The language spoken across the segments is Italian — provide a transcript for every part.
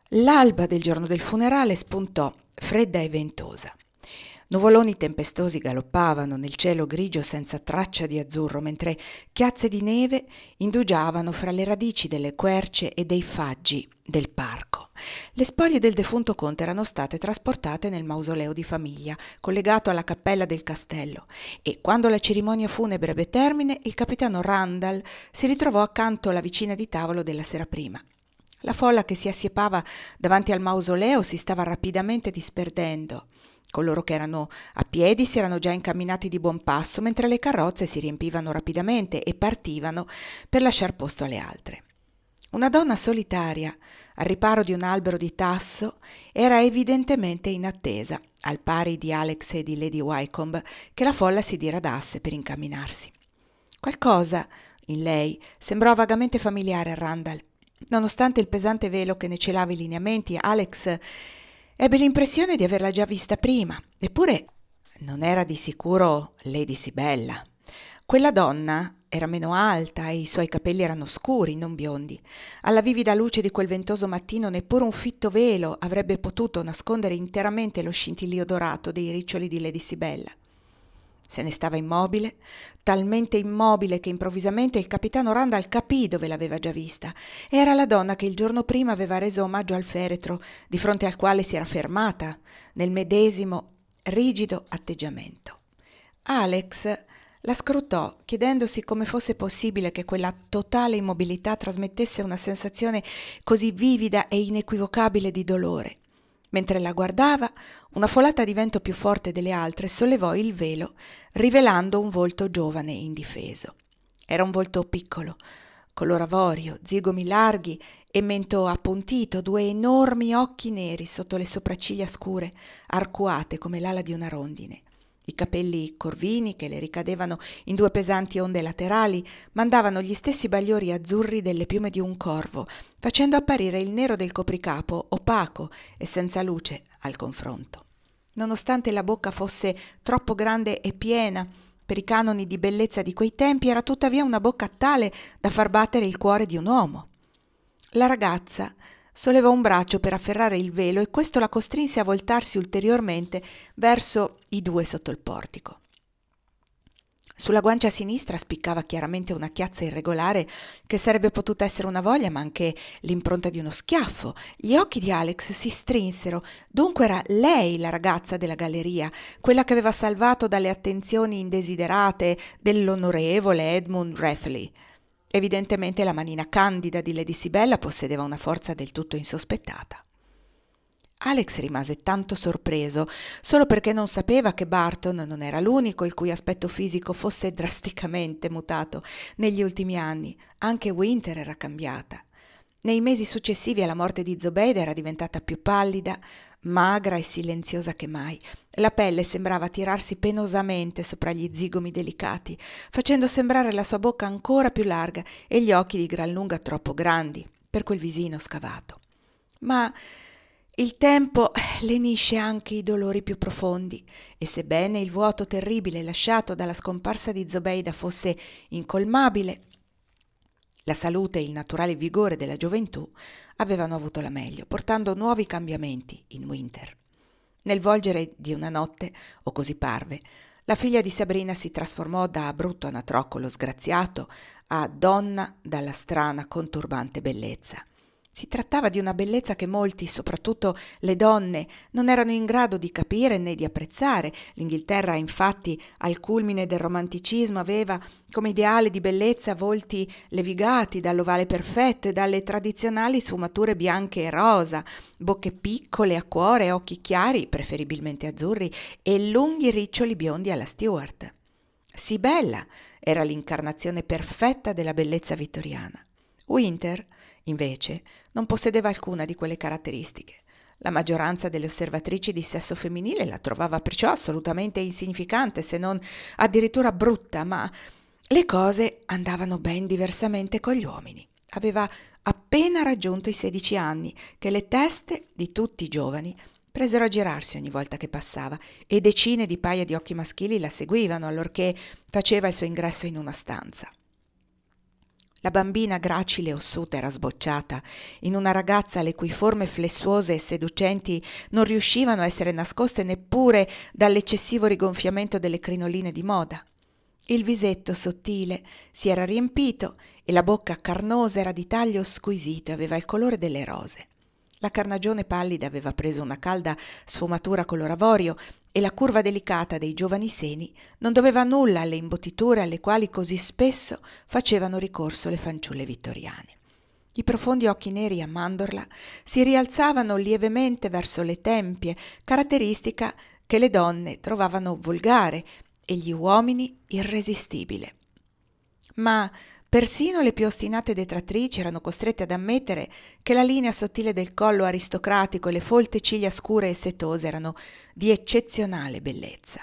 L'alba del giorno del funerale spuntò, fredda e ventosa. Nuvoloni tempestosi galoppavano nel cielo grigio senza traccia di azzurro, mentre chiazze di neve indugiavano fra le radici delle querce e dei faggi del parco. Le spoglie del defunto conte erano state trasportate nel mausoleo di famiglia, collegato alla cappella del castello, e quando la cerimonia funebre ebbe termine, il capitano Randall si ritrovò accanto alla vicina di tavolo della sera prima. La folla che si assiepava davanti al mausoleo si stava rapidamente disperdendo. Coloro che erano a piedi si erano già incamminati di buon passo, mentre le carrozze si riempivano rapidamente e partivano per lasciar posto alle altre. Una donna solitaria, al riparo di un albero di tasso, era evidentemente in attesa, al pari di Alex e di Lady Wycombe, che la folla si diradasse per incamminarsi. Qualcosa in lei sembrò vagamente familiare a Randall. Nonostante il pesante velo che ne celava i lineamenti, Alex ebbe l'impressione di averla già vista prima. Eppure non era di sicuro Lady Sibella. Quella donna era meno alta e i suoi capelli erano scuri, non biondi. Alla vivida luce di quel ventoso mattino neppure un fitto velo avrebbe potuto nascondere interamente lo scintillio dorato dei riccioli di Lady Sibella. Se ne stava immobile, talmente immobile che improvvisamente il capitano Randall capì dove l'aveva già vista. Era la donna che il giorno prima aveva reso omaggio al feretro, di fronte al quale si era fermata, nel medesimo rigido atteggiamento. Alex la scrutò, chiedendosi come fosse possibile che quella totale immobilità trasmettesse una sensazione così vivida e inequivocabile di dolore. Mentre la guardava, una folata di vento più forte delle altre sollevò il velo, rivelando un volto giovane e indifeso. Era un volto piccolo, color avorio, zigomi larghi e mento appuntito, due enormi occhi neri sotto le sopracciglia scure, arcuate come l'ala di una rondine. I capelli corvini che le ricadevano in due pesanti onde laterali mandavano gli stessi bagliori azzurri delle piume di un corvo, facendo apparire il nero del copricapo opaco e senza luce al confronto. Nonostante la bocca fosse troppo grande e piena per i canoni di bellezza di quei tempi, era tuttavia una bocca tale da far battere il cuore di un uomo. La ragazza sollevò un braccio per afferrare il velo e questo la costrinse a voltarsi ulteriormente verso i due sotto il portico. Sulla guancia sinistra spiccava chiaramente una chiazza irregolare che sarebbe potuta essere una voglia, ma anche l'impronta di uno schiaffo. Gli occhi di Alex si strinsero. Dunque era lei la ragazza della galleria, quella che aveva salvato dalle attenzioni indesiderate dell'onorevole Edmund Rathley. Evidentemente la manina candida di Lady Sibella possedeva una forza del tutto insospettata. Alex rimase tanto sorpreso, solo perché non sapeva che Barton non era l'unico il cui aspetto fisico fosse drasticamente mutato negli ultimi anni. Anche Winter era cambiata. Nei mesi successivi alla morte di Zobeide era diventata più pallida, magra e silenziosa che mai. La pelle sembrava tirarsi penosamente sopra gli zigomi delicati, facendo sembrare la sua bocca ancora più larga e gli occhi di gran lunga troppo grandi per quel visino scavato. Ma il tempo lenisce anche i dolori più profondi e sebbene il vuoto terribile lasciato dalla scomparsa di Zobeida fosse incolmabile, la salute e il naturale vigore della gioventù avevano avuto la meglio, portando nuovi cambiamenti in Winter. Nel volgere di una notte, o così parve, la figlia di Sabrina si trasformò da brutto anatroccolo sgraziato a donna dalla strana conturbante bellezza. Si trattava di una bellezza che molti, soprattutto le donne, non erano in grado di capire né di apprezzare. L'Inghilterra, infatti, al culmine del romanticismo, aveva come ideale di bellezza volti levigati dall'ovale perfetto e dalle tradizionali sfumature bianche e rosa, bocche piccole a cuore, occhi chiari, preferibilmente azzurri, e lunghi riccioli biondi alla Stuart. Sibella era l'incarnazione perfetta della bellezza vittoriana. Winter, invece, non possedeva alcuna di quelle caratteristiche. La maggioranza delle osservatrici di sesso femminile la trovava perciò assolutamente insignificante, se non addirittura brutta, ma le cose andavano ben diversamente con gli uomini. Aveva appena raggiunto i 16 anni che le teste di tutti i giovani presero a girarsi ogni volta che passava e decine di paia di occhi maschili la seguivano allorché faceva il suo ingresso in una stanza. La bambina gracile e ossuta era sbocciata in una ragazza le cui forme flessuose e seducenti non riuscivano a essere nascoste neppure dall'eccessivo rigonfiamento delle crinoline di moda. Il visetto sottile si era riempito e la bocca carnosa era di taglio squisito e aveva il colore delle rose. La carnagione pallida aveva preso una calda sfumatura color avorio e la curva delicata dei giovani seni non doveva nulla alle imbottiture alle quali così spesso facevano ricorso le fanciulle vittoriane. I profondi occhi neri a mandorla si rialzavano lievemente verso le tempie, caratteristica che le donne trovavano volgare e gli uomini irresistibile. Ma persino le più ostinate detrattrici erano costrette ad ammettere che la linea sottile del collo aristocratico e le folte ciglia scure e setose erano di eccezionale bellezza.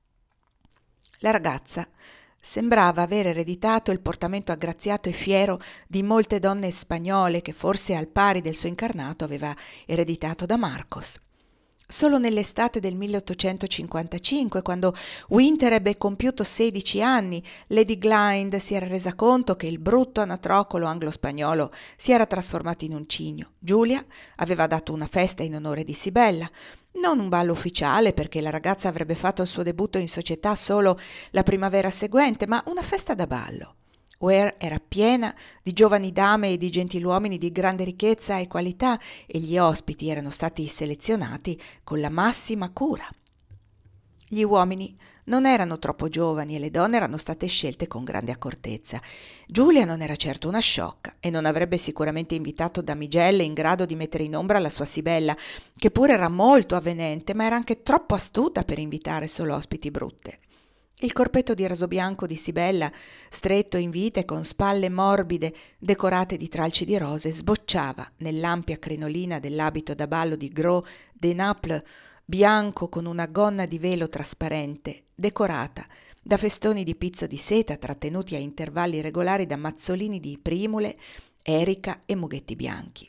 La ragazza sembrava aver ereditato il portamento aggraziato e fiero di molte donne spagnole che forse al pari del suo incarnato aveva ereditato da Marcos. Solo nell'estate del 1855, quando Winter ebbe compiuto 16 anni, Lady Glynd si era resa conto che il brutto anatrocolo anglo-spagnolo si era trasformato in un cigno. Giulia aveva dato una festa in onore di Sibella, non un ballo ufficiale perché la ragazza avrebbe fatto il suo debutto in società solo la primavera seguente, ma una festa da ballo. Ware era piena di giovani dame e di gentiluomini di grande ricchezza e qualità e gli ospiti erano stati selezionati con la massima cura. Gli uomini non erano troppo giovani e le donne erano state scelte con grande accortezza. Giulia non era certo una sciocca e non avrebbe sicuramente invitato damigelle in grado di mettere in ombra la sua Sibella, che pure era molto avvenente, ma era anche troppo astuta per invitare solo ospiti brutte. Il corpetto di raso bianco di Sibella, stretto in vite con spalle morbide decorate di tralci di rose, sbocciava nell'ampia crinolina dell'abito da ballo di Gros de Naples, bianco con una gonna di velo trasparente, decorata da festoni di pizzo di seta trattenuti a intervalli regolari da mazzolini di primule, erica e mughetti bianchi.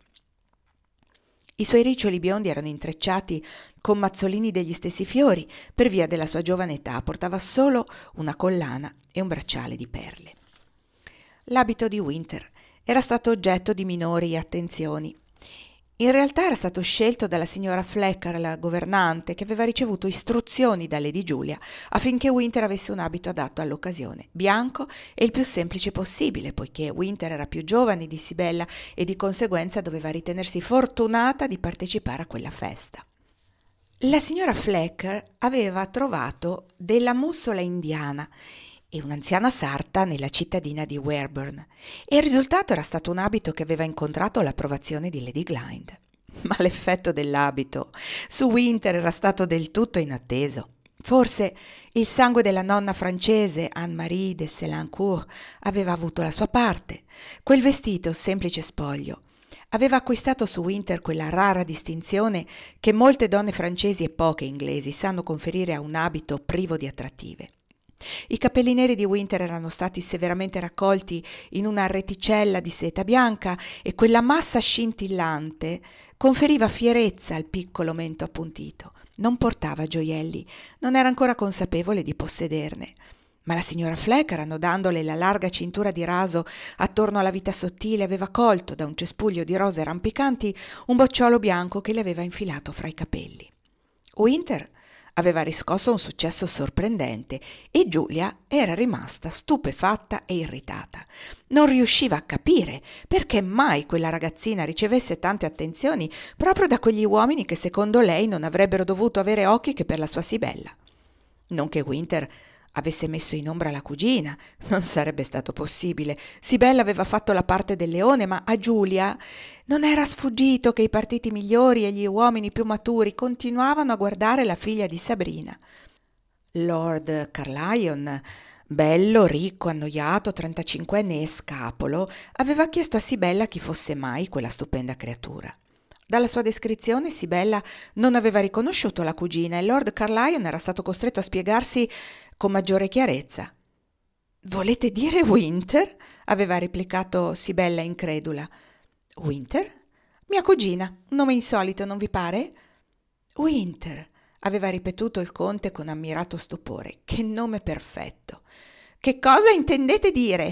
I suoi riccioli biondi erano intrecciati con mazzolini degli stessi fiori, per via della sua giovane età portava solo una collana e un bracciale di perle. L'abito di Winter era stato oggetto di minori attenzioni. In realtà era stato scelto dalla signora Flecker, la governante, che aveva ricevuto istruzioni da Lady Julia affinché Winter avesse un abito adatto all'occasione, bianco e il più semplice possibile, poiché Winter era più giovane di Sibella e di conseguenza doveva ritenersi fortunata di partecipare a quella festa. La signora Flecker aveva trovato della mussola indiana e un'anziana sarta nella cittadina di Werburn, e il risultato era stato un abito che aveva incontrato l'approvazione di Lady Glynd. Ma l'effetto dell'abito su Winter era stato del tutto inatteso. Forse il sangue della nonna francese Anne-Marie de Selancourt aveva avuto la sua parte. Quel vestito, semplice spoglio, aveva acquistato su Winter quella rara distinzione che molte donne francesi e poche inglesi sanno conferire a un abito privo di attrattive. I capelli neri di Winter erano stati severamente raccolti in una reticella di seta bianca e quella massa scintillante conferiva fierezza al piccolo mento appuntito. Non portava gioielli, non era ancora consapevole di possederne. Ma la signora Flecker, annodandole la larga cintura di raso attorno alla vita sottile, aveva colto da un cespuglio di rose rampicanti un bocciolo bianco che le aveva infilato fra i capelli. Winter aveva riscosso un successo sorprendente e Giulia era rimasta stupefatta e irritata. Non riusciva a capire perché mai quella ragazzina ricevesse tante attenzioni proprio da quegli uomini che secondo lei non avrebbero dovuto avere occhi che per la sua Sibella. Non che Winter avesse messo in ombra la cugina, non sarebbe stato possibile. Sibella aveva fatto la parte del leone, ma a Giulia non era sfuggito che i partiti migliori e gli uomini più maturi continuavano a guardare la figlia di Sabrina. Lord Carlyon, bello, ricco, annoiato, 35enne e scapolo, aveva chiesto a Sibella chi fosse mai quella stupenda creatura. Dalla sua descrizione Sibella non aveva riconosciuto la cugina e Lord Carlyon era stato costretto a spiegarsi con maggiore chiarezza. «Volete dire Winter?» aveva replicato Sibella incredula. «Winter? Mia cugina, un nome insolito, non vi pare?» «Winter», aveva ripetuto il conte con ammirato stupore. «Che nome perfetto!» «Che cosa intendete dire?»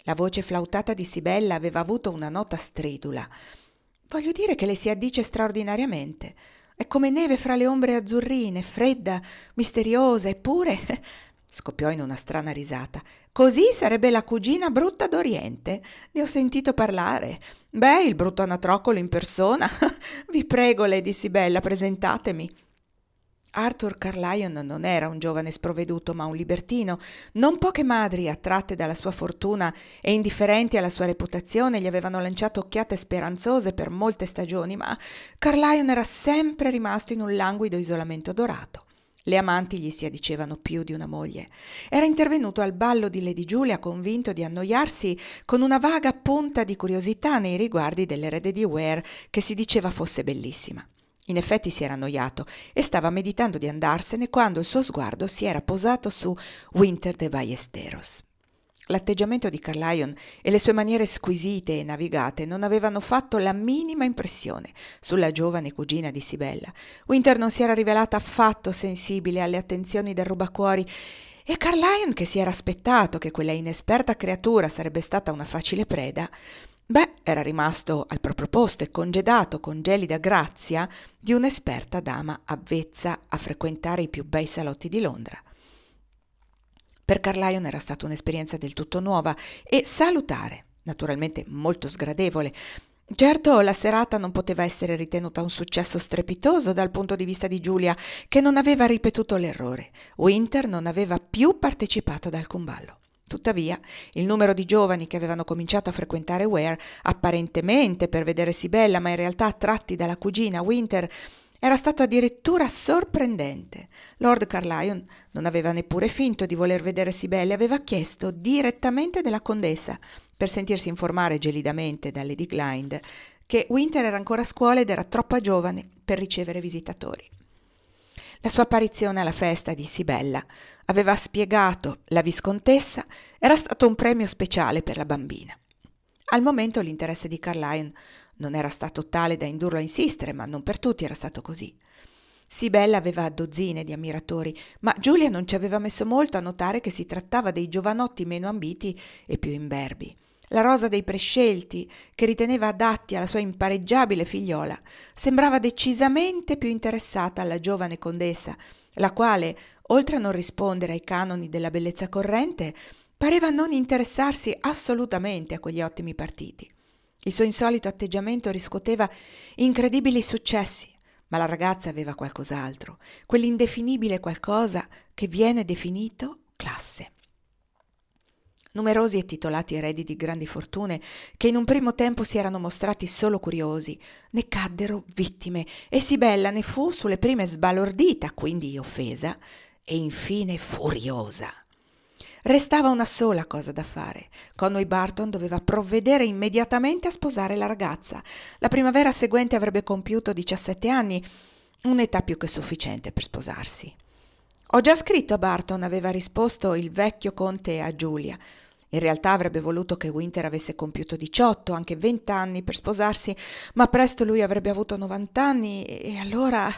La voce flautata di Sibella aveva avuto una nota stridula. «Voglio dire che le si addice straordinariamente. È come neve fra le ombre azzurrine, fredda, misteriosa, eppure...» Scoppiò in una strana risata. «Così sarebbe la cugina brutta d'Oriente. Ne ho sentito parlare. Beh, il brutto anatroccolo in persona. Vi prego, Lady Sibella, presentatemi». Arthur Carlyon non era un giovane sprovveduto, ma un libertino. Non poche madri, attratte dalla sua fortuna e indifferenti alla sua reputazione, gli avevano lanciato occhiate speranzose per molte stagioni, ma Carlyon era sempre rimasto in un languido isolamento dorato. Le amanti gli si addicevano più di una moglie. Era intervenuto al ballo di Lady Julia convinto di annoiarsi, con una vaga punta di curiosità nei riguardi dell'erede di Ware, che si diceva fosse bellissima. In effetti si era annoiato e stava meditando di andarsene quando il suo sguardo si era posato su Winter de Ballesteros. L'atteggiamento di Carlyon e le sue maniere squisite e navigate non avevano fatto la minima impressione sulla giovane cugina di Sibella. Winter non si era rivelata affatto sensibile alle attenzioni del rubacuori e Carlyon, che si era aspettato che quella inesperta creatura sarebbe stata una facile preda, era rimasto al proprio posto e congedato con gelida grazia di un'esperta dama avvezza a frequentare i più bei salotti di Londra. Per Carlyon era stata un'esperienza del tutto nuova e salutare, naturalmente molto sgradevole. Certo, la serata non poteva essere ritenuta un successo strepitoso dal punto di vista di Giulia, che non aveva ripetuto l'errore. Winter non aveva più partecipato ad alcun ballo. Tuttavia, il numero di giovani che avevano cominciato a frequentare Ware, apparentemente per vedere Sibella, ma in realtà attratti dalla cugina Winter, era stato addirittura sorprendente. Lord Carlyon non aveva neppure finto di voler vedere Sibella e aveva chiesto direttamente della contessa, per sentirsi informare gelidamente da Lady Glynd, che Winter era ancora a scuola ed era troppo giovane per ricevere visitatori. La sua apparizione alla festa di Sibella, aveva spiegato la viscontessa, era stato un premio speciale per la bambina. Al momento l'interesse di Carlyon non era stato tale da indurlo a insistere, ma non per tutti era stato così. Sibella aveva dozzine di ammiratori, ma Giulia non ci aveva messo molto a notare che si trattava dei giovanotti meno ambiti e più imberbi. La rosa dei prescelti, che riteneva adatti alla sua impareggiabile figliola, sembrava decisamente più interessata alla giovane condessa, la quale, oltre a non rispondere ai canoni della bellezza corrente, pareva non interessarsi assolutamente a quegli ottimi partiti. Il suo insolito atteggiamento riscuoteva incredibili successi, ma la ragazza aveva qualcos'altro, quell'indefinibile qualcosa che viene definito classe. Numerosi e titolati eredi di grandi fortune, che in un primo tempo si erano mostrati solo curiosi, ne caddero vittime e Sibella ne fu sulle prime sbalordita, quindi offesa, e infine furiosa. Restava una sola cosa da fare. Conway Barton doveva provvedere immediatamente a sposare la ragazza. La primavera seguente avrebbe compiuto 17 anni, un'età più che sufficiente per sposarsi. «Ho già scritto a Barton», aveva risposto il vecchio conte a Giulia. In realtà avrebbe voluto che Winter avesse compiuto 18, anche 20 anni per sposarsi, ma presto lui avrebbe avuto 90 anni e allora...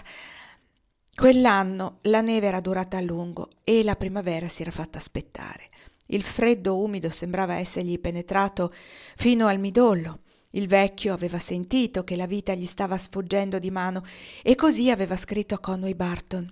Quell'anno la neve era durata a lungo e la primavera si era fatta aspettare. Il freddo umido sembrava essergli penetrato fino al midollo. Il vecchio aveva sentito che la vita gli stava sfuggendo di mano e così aveva scritto a Conway Barton.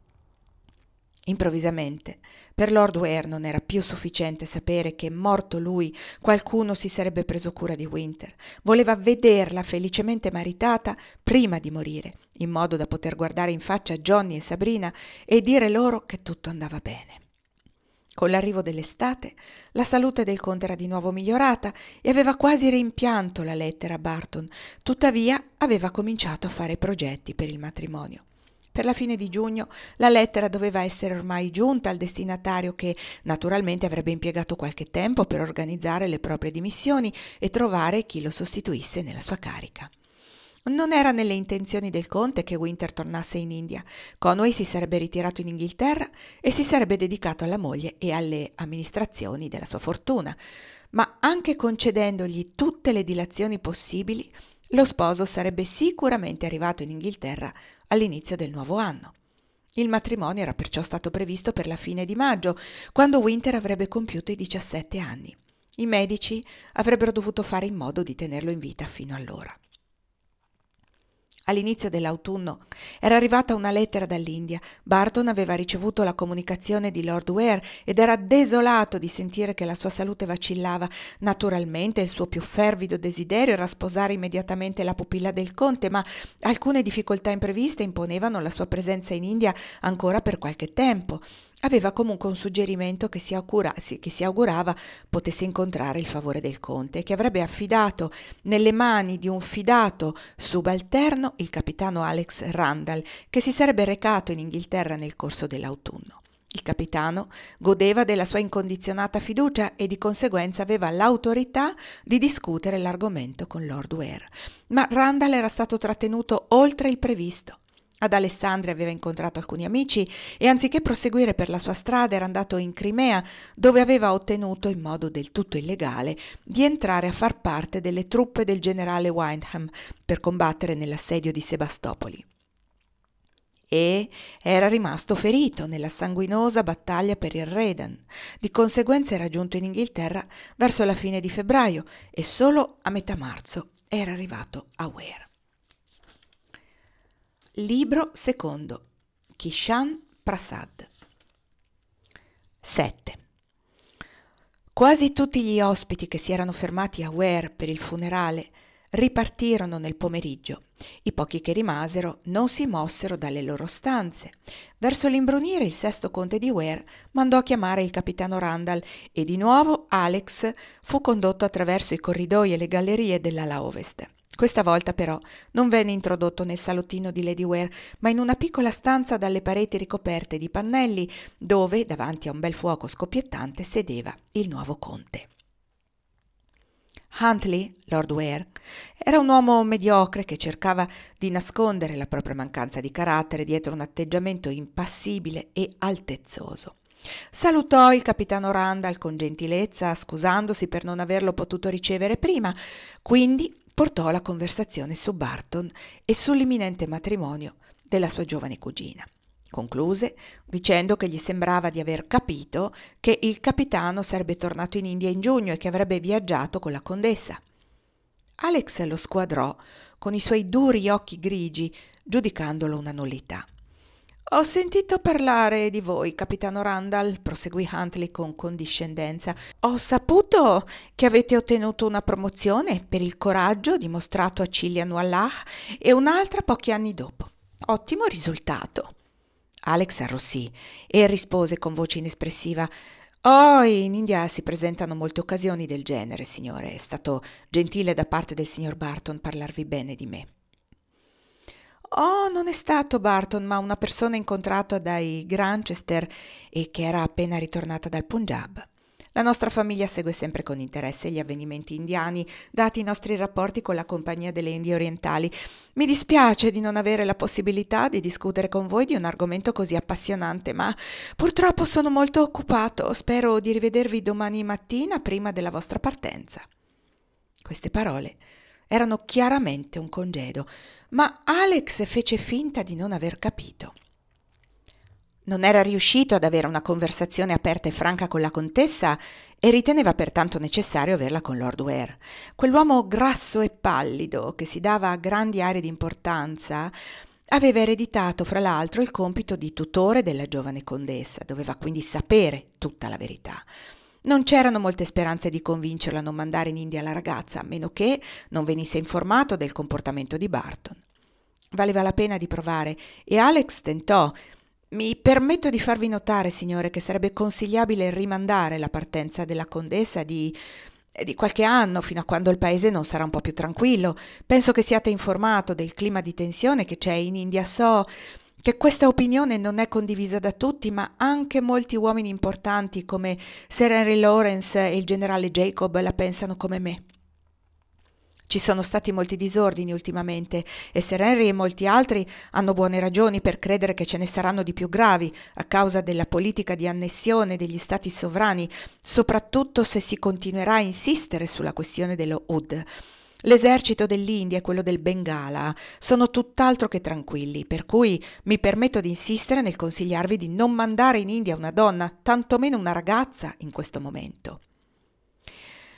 Improvvisamente, per Lord Ware non era più sufficiente sapere che, morto lui, qualcuno si sarebbe preso cura di Winter. Voleva vederla felicemente maritata prima di morire, in modo da poter guardare in faccia Johnny e Sabrina e dire loro che tutto andava bene. Con l'arrivo dell'estate, la salute del conte era di nuovo migliorata e aveva quasi rimpianto la lettera a Barton, tuttavia aveva cominciato a fare progetti per il matrimonio. Per la fine di giugno la lettera doveva essere ormai giunta al destinatario, che naturalmente avrebbe impiegato qualche tempo per organizzare le proprie dimissioni e trovare chi lo sostituisse nella sua carica. Non era nelle intenzioni del conte che Winter tornasse in India. Conway si sarebbe ritirato in Inghilterra e si sarebbe dedicato alla moglie e alle amministrazioni della sua fortuna, ma anche concedendogli tutte le dilazioni possibili, lo sposo sarebbe sicuramente arrivato in Inghilterra all'inizio del nuovo anno. Il matrimonio era perciò stato previsto per la fine di maggio, quando Winter avrebbe compiuto i 17 anni. I medici avrebbero dovuto fare in modo di tenerlo in vita fino allora. All'inizio dell'autunno era arrivata una lettera dall'India. Barton aveva ricevuto la comunicazione di Lord Ware ed era desolato di sentire che la sua salute vacillava. Naturalmente il suo più fervido desiderio era sposare immediatamente la pupilla del conte, ma alcune difficoltà impreviste imponevano la sua presenza in India ancora per qualche tempo. Aveva comunque un suggerimento che si augurava potesse incontrare il favore del conte e che avrebbe affidato nelle mani di un fidato subalterno il capitano Alex Randall, che si sarebbe recato in Inghilterra nel corso dell'autunno. Il capitano godeva della sua incondizionata fiducia e di conseguenza aveva l'autorità di discutere l'argomento con Lord Ware. Ma Randall era stato trattenuto oltre il previsto. Ad Alessandria aveva incontrato alcuni amici e anziché proseguire per la sua strada era andato in Crimea, dove aveva ottenuto in modo del tutto illegale di entrare a far parte delle truppe del generale Windham per combattere nell'assedio di Sebastopoli. E era rimasto ferito nella sanguinosa battaglia per il Redan. Di conseguenza era giunto in Inghilterra verso la fine di febbraio e solo a metà marzo era arrivato a Ware. Libro secondo. Kishan Prasad. 7. Quasi tutti gli ospiti che si erano fermati a Ware per il funerale ripartirono nel pomeriggio. I pochi che rimasero non si mossero dalle loro stanze. Verso l'imbrunire il sesto conte di Ware mandò a chiamare il capitano Randall e di nuovo Alex fu condotto attraverso i corridoi e le gallerie dell'ala ovest. Questa volta però non venne introdotto nel salottino di Lady Ware, ma in una piccola stanza dalle pareti ricoperte di pannelli, dove, davanti a un bel fuoco scoppiettante, sedeva il nuovo conte. Huntly, Lord Ware, era un uomo mediocre che cercava di nascondere la propria mancanza di carattere dietro un atteggiamento impassibile e altezzoso. Salutò il capitano Randall con gentilezza, scusandosi per non averlo potuto ricevere prima, quindi portò la conversazione su Barton e sull'imminente matrimonio della sua giovane cugina. Concluse dicendo che gli sembrava di aver capito che il capitano sarebbe tornato in India in giugno e che avrebbe viaggiato con la condessa. Alex lo squadrò con i suoi duri occhi grigi, giudicandolo una nullità. «Ho sentito parlare di voi, capitano Randall», proseguì Huntley con condiscendenza. «Ho saputo che avete ottenuto una promozione per il coraggio dimostrato a Cillian Wallah e un'altra pochi anni dopo. Ottimo risultato». Alex arrossì e rispose con voce inespressiva: «Oh, in India si presentano molte occasioni del genere, signore. È stato gentile da parte del signor Barton parlarvi bene di me». «Oh, non è stato Barton, ma una persona incontrata dai Granchester e che era appena ritornata dal Punjab. La nostra famiglia segue sempre con interesse gli avvenimenti indiani, dati i nostri rapporti con la Compagnia delle Indie Orientali. Mi dispiace di non avere la possibilità di discutere con voi di un argomento così appassionante, ma purtroppo sono molto occupato. Spero di rivedervi domani mattina prima della vostra partenza». Queste parole erano chiaramente un congedo, ma Alex fece finta di non aver capito. Non era riuscito ad avere una conversazione aperta e franca con la contessa e riteneva pertanto necessario averla con Lord Ware. Quell'uomo grasso e pallido, che si dava grandi arie di importanza, aveva ereditato fra l'altro il compito di tutore della giovane contessa, doveva quindi sapere tutta la verità. Non c'erano molte speranze di convincerla a non mandare in India la ragazza, a meno che non venisse informato del comportamento di Barton. Valeva la pena di provare e Alex tentò. «Mi permetto di farvi notare, signore, che sarebbe consigliabile rimandare la partenza della contessa di qualche anno, fino a quando il paese non sarà un po' più tranquillo. Penso che siate informato del clima di tensione che c'è in India. So che questa opinione non è condivisa da tutti, ma anche molti uomini importanti come Sir Henry Lawrence e il generale Jacob la pensano come me. Ci sono stati molti disordini ultimamente e Sir Henry e molti altri hanno buone ragioni per credere che ce ne saranno di più gravi a causa della politica di annessione degli stati sovrani, soprattutto se si continuerà a insistere sulla questione dello Oud. L'esercito dell'India e quello del Bengala sono tutt'altro che tranquilli, per cui mi permetto di insistere nel consigliarvi di non mandare in India una donna, tantomeno una ragazza, in questo momento».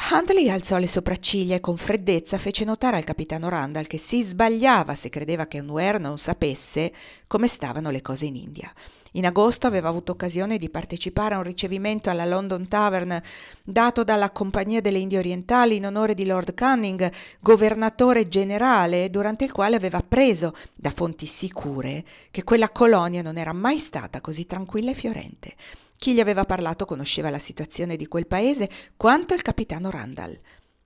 Huntley alzò le sopracciglia e con freddezza fece notare al capitano Randall che si sbagliava se credeva che Ware non sapesse come stavano le cose in India. In agosto aveva avuto occasione di partecipare a un ricevimento alla London Tavern dato dalla Compagnia delle Indie Orientali in onore di Lord Canning, governatore generale, durante il quale aveva appreso, da fonti sicure, che quella colonia non era mai stata così tranquilla e fiorente. Chi gli aveva parlato conosceva la situazione di quel paese quanto il capitano Randall.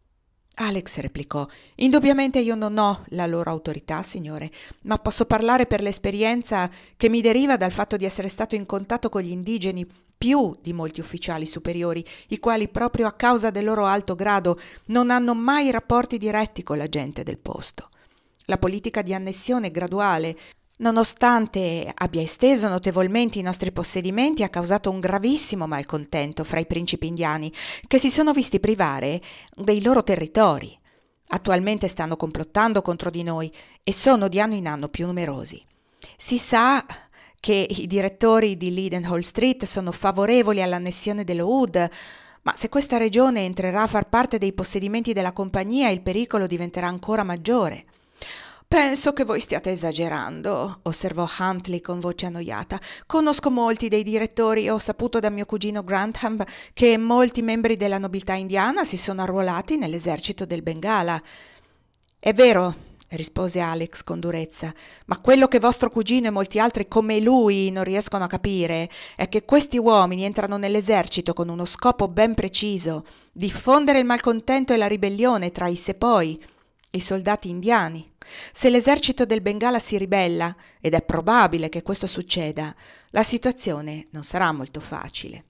Alex replicò: «Indubbiamente io non ho la loro autorità, signore, ma posso parlare per l'esperienza che mi deriva dal fatto di essere stato in contatto con gli indigeni più di molti ufficiali superiori, i quali proprio a causa del loro alto grado non hanno mai rapporti diretti con la gente del posto. La politica di annessione graduale, nonostante abbia esteso notevolmente i nostri possedimenti, ha causato un gravissimo malcontento fra i principi indiani, che si sono visti privare dei loro territori. Attualmente stanno complottando contro di noi e sono di anno in anno più numerosi. Si sa che i direttori di Leadenhall Street sono favorevoli all'annessione dello Hood, ma se questa regione entrerà a far parte dei possedimenti della compagnia, il pericolo diventerà ancora maggiore». «Penso che voi stiate esagerando», osservò Huntley con voce annoiata. «Conosco molti dei direttori e ho saputo da mio cugino Grantham che molti membri della nobiltà indiana si sono arruolati nell'esercito del Bengala». «È vero», rispose Alex con durezza, «ma quello che vostro cugino e molti altri come lui non riescono a capire è che questi uomini entrano nell'esercito con uno scopo ben preciso: diffondere il malcontento e la ribellione tra i sepoi, i soldati indiani. Se l'esercito del Bengala si ribella, ed è probabile che questo succeda, la situazione non sarà molto facile».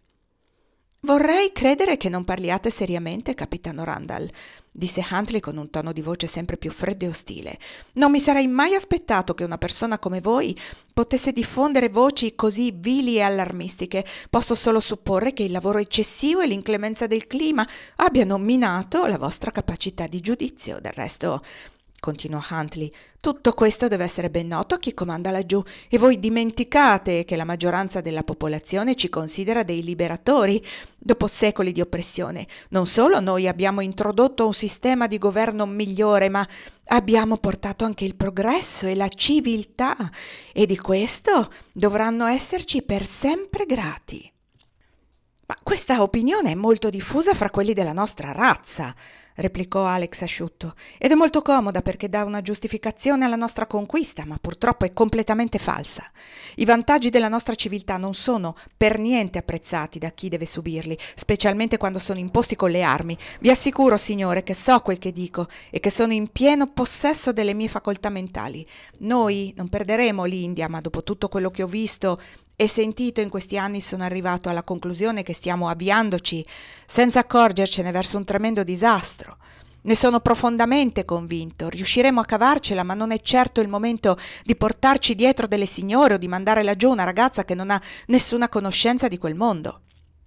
«Vorrei credere che non parliate seriamente, capitano Randall», disse Huntley con un tono di voce sempre più freddo e ostile. «Non mi sarei mai aspettato che una persona come voi potesse diffondere voci così vili e allarmistiche. Posso solo supporre che il lavoro eccessivo e l'inclemenza del clima abbiano minato la vostra capacità di giudizio. Del resto», continuò Huntley, «tutto questo deve essere ben noto a chi comanda laggiù, e voi dimenticate che la maggioranza della popolazione ci considera dei liberatori. Dopo secoli di oppressione, non solo noi abbiamo introdotto un sistema di governo migliore, ma abbiamo portato anche il progresso e la civiltà, e di questo dovranno esserci per sempre grati». «Ma questa opinione è molto diffusa fra quelli della nostra razza», replicò Alex asciutto, «ed è molto comoda perché dà una giustificazione alla nostra conquista, ma purtroppo è completamente falsa. I vantaggi della nostra civiltà non sono per niente apprezzati da chi deve subirli, specialmente quando sono imposti con le armi. Vi assicuro, signore, che so quel che dico e che sono in pieno possesso delle mie facoltà mentali. Noi non perderemo l'India, ma dopo tutto quello che ho visto e sentito in questi anni sono arrivato alla conclusione che stiamo avviandoci, senza accorgercene, verso un tremendo disastro. Ne sono profondamente convinto. Riusciremo a cavarcela, ma non è certo il momento di portarci dietro delle signore o di mandare laggiù una ragazza che non ha nessuna conoscenza di quel mondo».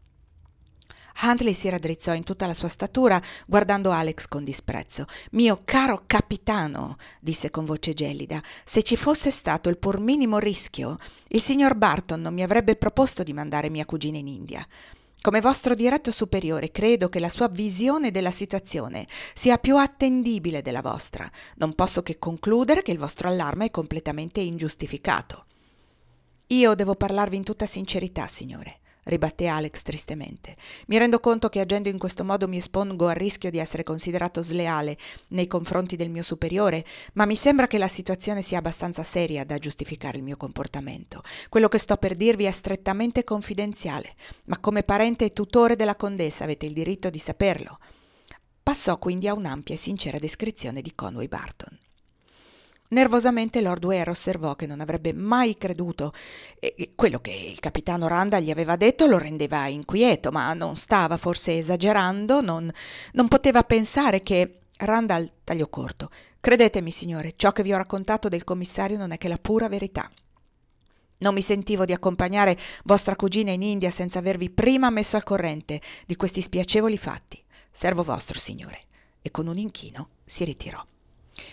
Huntley si raddrizzò in tutta la sua statura, guardando Alex con disprezzo. «Mio caro capitano», disse con voce gelida, «se ci fosse stato il pur minimo rischio, il signor Barton non mi avrebbe proposto di mandare mia cugina in India. Come vostro diretto superiore, credo che la sua visione della situazione sia più attendibile della vostra. Non posso che concludere che il vostro allarme è completamente ingiustificato». «Io devo parlarvi in tutta sincerità, signore», ribatté Alex tristemente. «Mi rendo conto che agendo in questo modo mi espongo al rischio di essere considerato sleale nei confronti del mio superiore, ma mi sembra che la situazione sia abbastanza seria da giustificare il mio comportamento. Quello che sto per dirvi è strettamente confidenziale, ma come parente e tutore della Condessa avete il diritto di saperlo». Passò quindi a un'ampia e sincera descrizione di Conway Barton. Nervosamente Lord Ware osservò che non avrebbe mai creduto e quello che il capitano Randall gli aveva detto lo rendeva inquieto, ma non stava forse esagerando, non poteva pensare che... Randall tagliò corto. «Credetemi, signore, ciò che vi ho raccontato del commissario non è che la pura verità. Non mi sentivo di accompagnare vostra cugina in India senza avervi prima messo al corrente di questi spiacevoli fatti. Servo vostro, signore». E con un inchino si ritirò.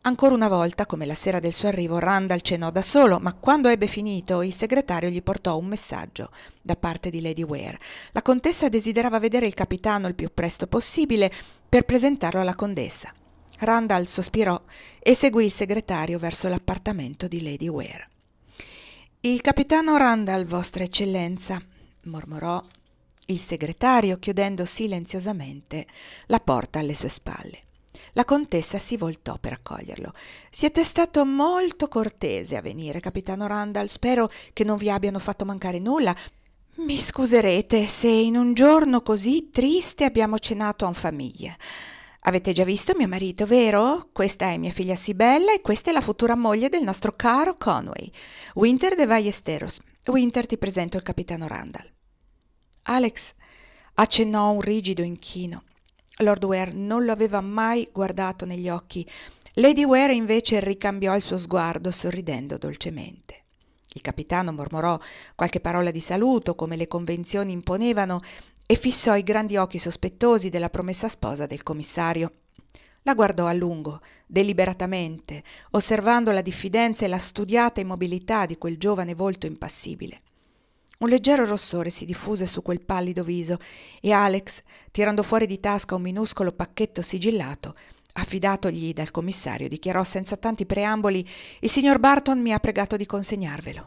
Ancora una volta, come la sera del suo arrivo, Randall cenò da solo, ma quando ebbe finito il segretario gli portò un messaggio da parte di Lady Ware. La contessa desiderava vedere il capitano il più presto possibile per presentarlo alla condessa. Randall sospirò e seguì il segretario verso l'appartamento di Lady Ware. «Il capitano Randall, vostra eccellenza», mormorò il segretario, chiudendo silenziosamente la porta alle sue spalle. La contessa si voltò per accoglierlo. «Siete stato molto cortese a venire, capitano Randall. Spero che non vi abbiano fatto mancare nulla. Mi scuserete se in un giorno così triste abbiamo cenato en famiglia. Avete già visto mio marito, vero? Questa è mia figlia Sibella e questa è la futura moglie del nostro caro Conway, Winter de Ballesteros. Winter, ti presento il capitano Randall». Alex accennò un rigido inchino. Lord Ware non lo aveva mai guardato negli occhi. Lady Ware invece ricambiò il suo sguardo, sorridendo dolcemente. Il capitano mormorò qualche parola di saluto, come le convenzioni imponevano, e fissò i grandi occhi sospettosi della promessa sposa del commissario. La guardò a lungo, deliberatamente, osservando la diffidenza e la studiata immobilità di quel giovane volto impassibile. Un leggero rossore si diffuse su quel pallido viso e Alex, tirando fuori di tasca un minuscolo pacchetto sigillato, affidatogli dal commissario, dichiarò senza tanti preamboli: «Il signor Barton mi ha pregato di consegnarvelo».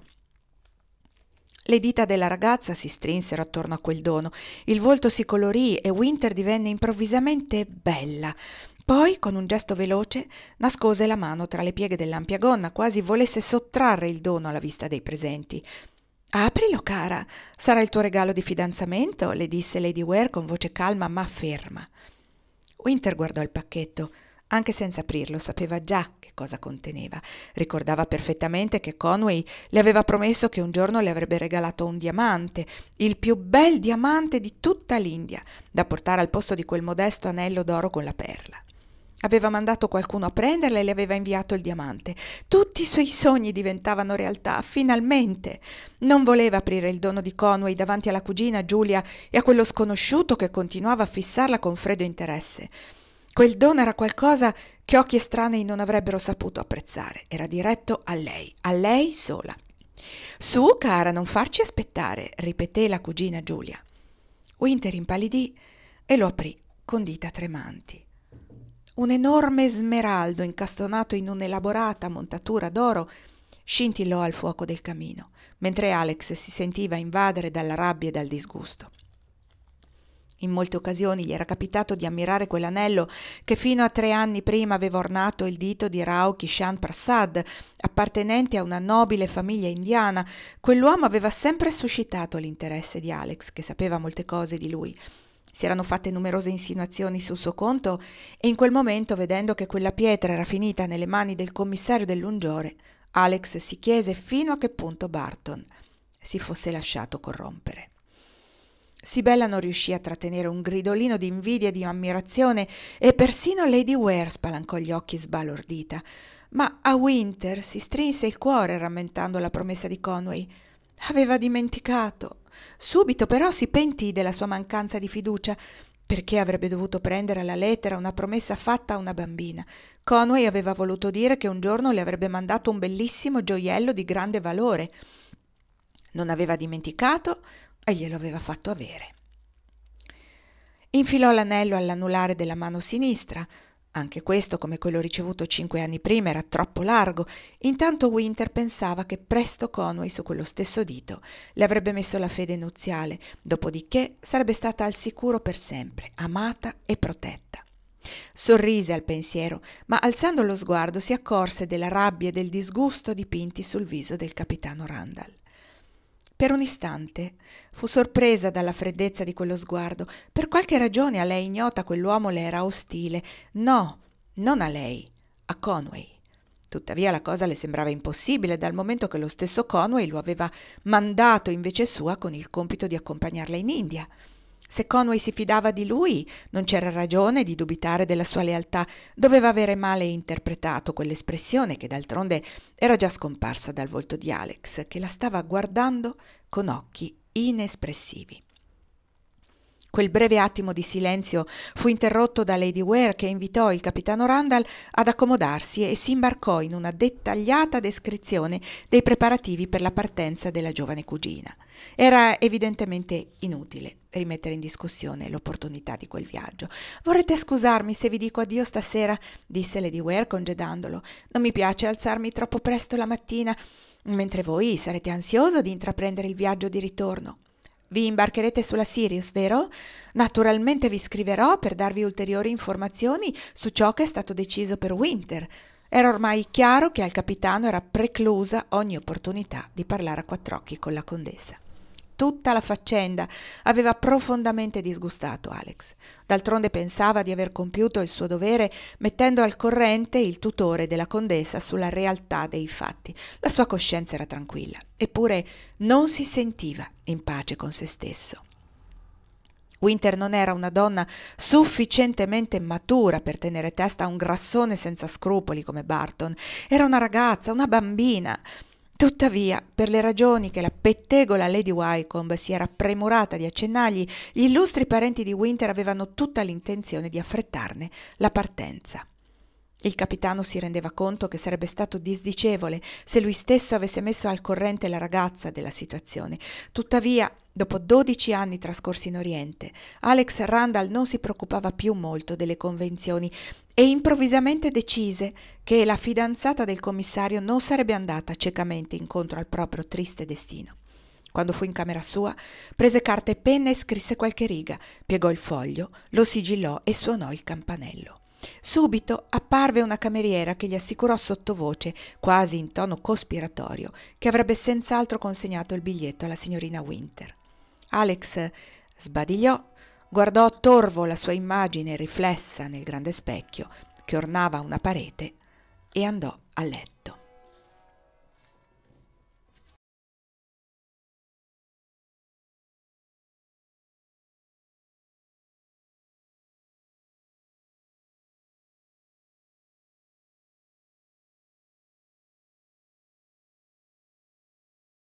Le dita della ragazza si strinsero attorno a quel dono, il volto si colorì e Winter divenne improvvisamente bella. Poi, con un gesto veloce, nascose la mano tra le pieghe dell'ampia gonna, quasi volesse sottrarre il dono alla vista dei presenti. «Aprilo, cara, sarà il tuo regalo di fidanzamento», le disse Lady Ware con voce calma ma ferma. Winter guardò il pacchetto. Anche senza aprirlo sapeva già che cosa conteneva. Ricordava perfettamente che Conway le aveva promesso che un giorno le avrebbe regalato un diamante, il più bel diamante di tutta l'India, da portare al posto di quel modesto anello d'oro con la perla. Aveva mandato qualcuno a prenderla e le aveva inviato il diamante. Tutti i suoi sogni diventavano realtà, finalmente. Non voleva aprire il dono di Conway davanti alla cugina Giulia e a quello sconosciuto che continuava a fissarla con freddo interesse. Quel dono era qualcosa che occhi estranei non avrebbero saputo apprezzare. Era diretto a lei sola. «Su, cara, non farci aspettare», ripeté la cugina Giulia. Winter impallidì e lo aprì con dita tremanti. Un enorme smeraldo incastonato in un'elaborata montatura d'oro scintillò al fuoco del camino, mentre Alex si sentiva invadere dalla rabbia e dal disgusto. In molte occasioni gli era capitato di ammirare quell'anello che fino a 3 anni prima aveva ornato il dito di Rao Kishan Prasad, appartenente a una nobile famiglia indiana. Quell'uomo aveva sempre suscitato l'interesse di Alex, che sapeva molte cose di lui. Si erano fatte numerose insinuazioni sul suo conto e in quel momento, vedendo che quella pietra era finita nelle mani del commissario dell'Ungiore, Alex si chiese fino a che punto Barton si fosse lasciato corrompere. Sibella non riuscì a trattenere un gridolino di invidia e di ammirazione e persino Lady Ware spalancò gli occhi sbalordita. Ma a Winter si strinse il cuore rammentando la promessa di Conway. Aveva dimenticato. Subito però si pentì della sua mancanza di fiducia. Perché avrebbe dovuto prendere alla lettera una promessa fatta a una bambina? Conway aveva voluto dire che un giorno le avrebbe mandato un bellissimo gioiello di grande valore. Non aveva dimenticato e glielo aveva fatto avere. Infilò l'anello all'anulare della mano sinistra. Anche questo, come quello ricevuto 5 anni prima, era troppo largo. Intanto Winter pensava che presto Conway su quello stesso dito le avrebbe messo la fede nuziale, dopodiché sarebbe stata al sicuro per sempre, amata e protetta. Sorrise al pensiero, ma alzando lo sguardo si accorse della rabbia e del disgusto dipinti sul viso del capitano Randall. Per un istante fu sorpresa dalla freddezza di quello sguardo. Per qualche ragione a lei ignota quell'uomo le era ostile. No, non a lei, a Conway. Tuttavia la cosa le sembrava impossibile dal momento che lo stesso Conway lo aveva mandato in vece sua con il compito di accompagnarla in India. Se Conway si fidava di lui, non c'era ragione di dubitare della sua lealtà. Doveva avere male interpretato quell'espressione che d'altronde era già scomparsa dal volto di Alex, che la stava guardando con occhi inespressivi. Quel breve attimo di silenzio fu interrotto da Lady Ware, che invitò il capitano Randall ad accomodarsi e si imbarcò in una dettagliata descrizione dei preparativi per la partenza della giovane cugina. Era evidentemente inutile rimettere in discussione l'opportunità di quel viaggio. «Vorrete scusarmi se vi dico addio stasera?» disse Lady Ware congedandolo. «Non mi piace alzarmi troppo presto la mattina, mentre voi sarete ansioso di intraprendere il viaggio di ritorno. Vi imbarcherete sulla Sirius, vero? Naturalmente vi scriverò per darvi ulteriori informazioni su ciò che è stato deciso per Winter». Era ormai chiaro che al capitano era preclusa ogni opportunità di parlare a quattr'occhi con la contessa. Tutta la faccenda aveva profondamente disgustato Alex. D'altronde pensava di aver compiuto il suo dovere mettendo al corrente il tutore della contessa sulla realtà dei fatti. La sua coscienza era tranquilla, eppure non si sentiva in pace con se stesso. Winter non era una donna sufficientemente matura per tenere testa a un grassone senza scrupoli come Barton. Era una ragazza, una bambina. Tuttavia, per le ragioni che la pettegola Lady Wycombe si era premurata di accennargli, gli illustri parenti di Winter avevano tutta l'intenzione di affrettarne la partenza. Il capitano si rendeva conto che sarebbe stato disdicevole se lui stesso avesse messo al corrente la ragazza della situazione. Tuttavia, dopo 12 anni trascorsi in Oriente, Alex Randall non si preoccupava più molto delle convenzioni e improvvisamente decise che la fidanzata del commissario non sarebbe andata ciecamente incontro al proprio triste destino. Quando fu in camera sua, prese carta e penna e scrisse qualche riga, piegò il foglio, lo sigillò e suonò il campanello. Subito apparve una cameriera che gli assicurò sottovoce, quasi in tono cospiratorio, che avrebbe senz'altro consegnato il biglietto alla signorina Winter. Alex sbadigliò, guardò torvo la sua immagine riflessa nel grande specchio che ornava una parete e andò a letto.